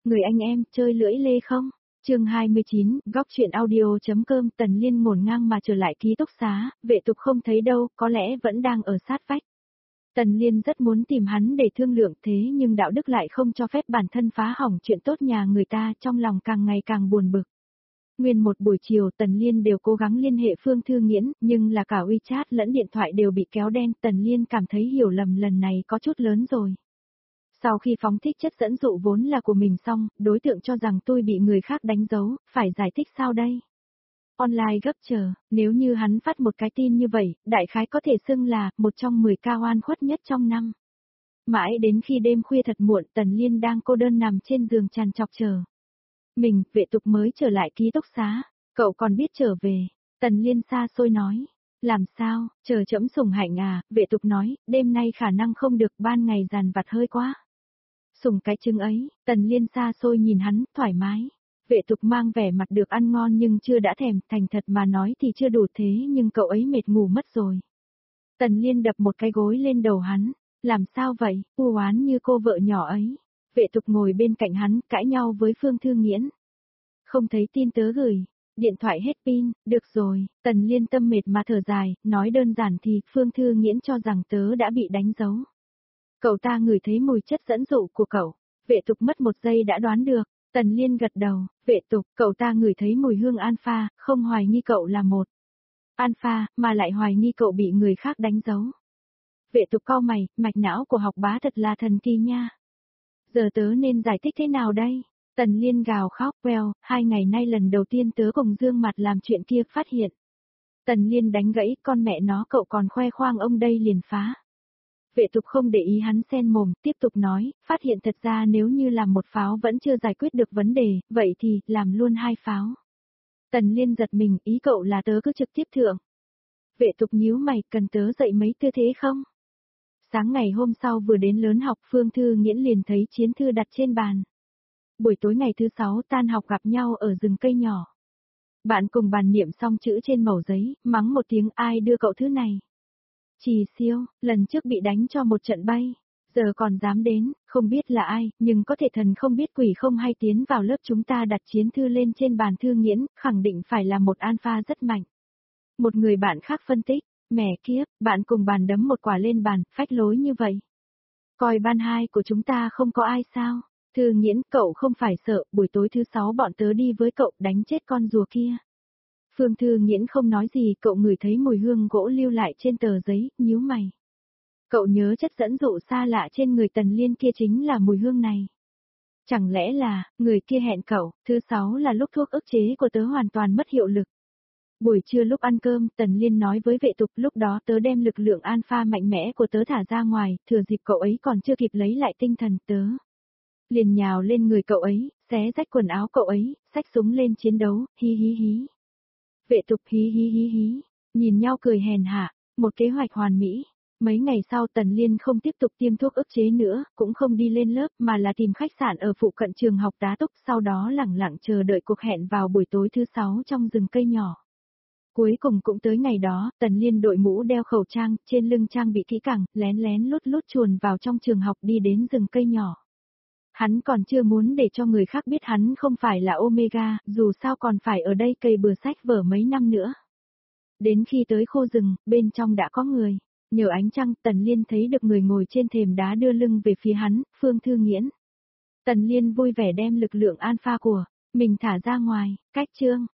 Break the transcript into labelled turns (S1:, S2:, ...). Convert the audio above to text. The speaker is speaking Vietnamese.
S1: Người anh em, chơi lưỡi lê không? Chương 29, góc chuyện audio.com. Tần Liên ngổn ngang mà trở lại ký túc xá, Vệ Tục không thấy đâu, có lẽ vẫn đang ở sát vách. Tần Liên rất muốn tìm hắn để thương lượng thế nhưng đạo đức lại không cho phép bản thân phá hỏng chuyện tốt nhà người ta, trong lòng càng ngày càng buồn bực. Nguyên một buổi chiều Tần Liên đều cố gắng liên hệ Phương Thư Nghiễn, nhưng là cả WeChat lẫn điện thoại đều bị kéo đen. Tần Liên cảm thấy hiểu lầm lần này có chút lớn rồi. Sau khi phóng thích chất dẫn dụ vốn là của mình xong, đối tượng cho rằng tôi bị người khác đánh dấu, phải giải thích sao đây? Online gấp chờ, nếu như hắn phát một cái tin như vậy, đại khái có thể xưng là một trong 10 ca oan khuất nhất trong năm. Mãi đến khi đêm khuya thật muộn, Tần Liên đang cô đơn nằm trên giường trằn trọc chờ. Mình, Vệ Tục mới trở lại ký túc xá, cậu còn biết trở về. Tần Liên xa xôi nói. Làm sao, chờ trẫm sủng hạnh à, Vệ Tục nói, đêm nay khả năng không được, ban ngày dằn vặt hơi quá. Sủng cái trứng ấy, Tần Liên xa xôi nhìn hắn, thoải mái. Vệ Tục mang vẻ mặt được ăn ngon nhưng chưa đã thèm, thành thật mà nói thì chưa đủ thế nhưng cậu ấy mệt ngủ mất rồi. Tần Liên đập một cái gối lên đầu hắn, làm sao vậy, u oán như cô vợ nhỏ ấy. Vệ Tục ngồi bên cạnh hắn, cãi nhau với Phương Thư Nghiễn. Không thấy tin tớ gửi, điện thoại hết pin, được rồi, Tần Liên tâm mệt mà thở dài, nói đơn giản thì Phương Thư Nghiễn cho rằng tớ đã bị đánh dấu. Cậu ta ngửi thấy mùi chất dẫn dụ của cậu. Vệ Tục mất một giây đã đoán được. Tần Liên gật đầu. Vệ Tục, cậu ta ngửi thấy mùi hương alpha, không hoài nghi cậu là một alpha, mà lại hoài nghi cậu bị người khác đánh dấu. Vệ Tục cau mày, mạch não của học bá thật là thần kỳ nha. Giờ tớ nên giải thích thế nào đây? Tần Liên gào khóc, well, 2 ngày nay lần đầu tiên tớ cùng Dương Mặt làm chuyện kia phát hiện. Tần Liên đánh gãy, con mẹ nó cậu còn khoe khoang ông đây liền phá. Vệ Tục không để ý hắn xen mồm, tiếp tục nói, phát hiện thật ra nếu như làm một pháo vẫn chưa giải quyết được vấn đề, vậy thì, làm luôn 2 pháo. Tần Liên giật mình, ý cậu là tớ cứ trực tiếp thượng. Vệ Tục nhíu mày, cần tớ dạy mấy tư thế không? Sáng ngày hôm sau vừa đến lớn học, Phương Thư Nghiễn liền thấy chiến thư đặt trên bàn. Buổi tối ngày thứ 6 tan học gặp nhau ở rừng cây nhỏ. Bạn cùng bàn niệm xong chữ trên mẩu giấy, mắng một tiếng ai đưa cậu thứ này. Trì Siêu, lần trước bị đánh cho một trận bay, giờ còn dám đến, không biết là ai, nhưng có thể thần không biết quỷ không hay tiến vào lớp chúng ta đặt chiến thư lên trên bàn Thư Nghiễn, khẳng định phải là một alpha rất mạnh. Một người bạn khác phân tích, mẹ kiếp, bạn cùng bàn đấm một quả lên bàn, phách lối như vậy. Coi ban 2 của chúng ta không có ai sao? Thư Nghiễn, cậu không phải sợ, buổi tối thứ 6 bọn tớ đi với cậu đánh chết con rùa kia. Phương Thư Nghiễn không nói gì, cậu ngửi thấy mùi hương gỗ lưu lại trên tờ giấy, nhíu mày. Cậu nhớ chất dẫn dụ xa lạ trên người Tần Liên kia chính là mùi hương này. Chẳng lẽ là, người kia hẹn cậu, thứ 6 là lúc thuốc ức chế của tớ hoàn toàn mất hiệu lực. Buổi trưa lúc ăn cơm, Tần Liên nói với Vệ Tục lúc đó tớ đem lực lượng alpha mạnh mẽ của tớ thả ra ngoài, thừa dịp cậu ấy còn chưa kịp lấy lại tinh thần tớ. Liền nhào lên người cậu ấy, xé rách quần áo cậu ấy, xách súng lên chiến đấu, hí hí hí. Vệ Tục hí hí hí hí, nhìn nhau cười hèn hạ, một kế hoạch hoàn mỹ. Mấy ngày sau Tần Liên không tiếp tục tiêm thuốc ức chế nữa, cũng không đi lên lớp mà là tìm khách sạn ở phụ cận trường học tá túc, sau đó lẳng lặng chờ đợi cuộc hẹn vào buổi tối thứ 6 trong rừng cây nhỏ. Cuối cùng cũng tới ngày đó, Tần Liên đội mũ đeo khẩu trang, trên lưng trang bị kỹ càng, lén lén lút lút chuồn vào trong trường học đi đến rừng cây nhỏ. Hắn còn chưa muốn để cho người khác biết hắn không phải là Omega, dù sao còn phải ở đây cày bừa sách vở mấy năm nữa. Đến khi tới khu rừng, bên trong đã có người. Nhờ ánh trăng, Tần Liên thấy được người ngồi trên thềm đá đưa lưng về phía hắn, Phương Thư Nghiễn. Tần Liên vui vẻ đem lực lượng alpha của mình thả ra ngoài, cách chương.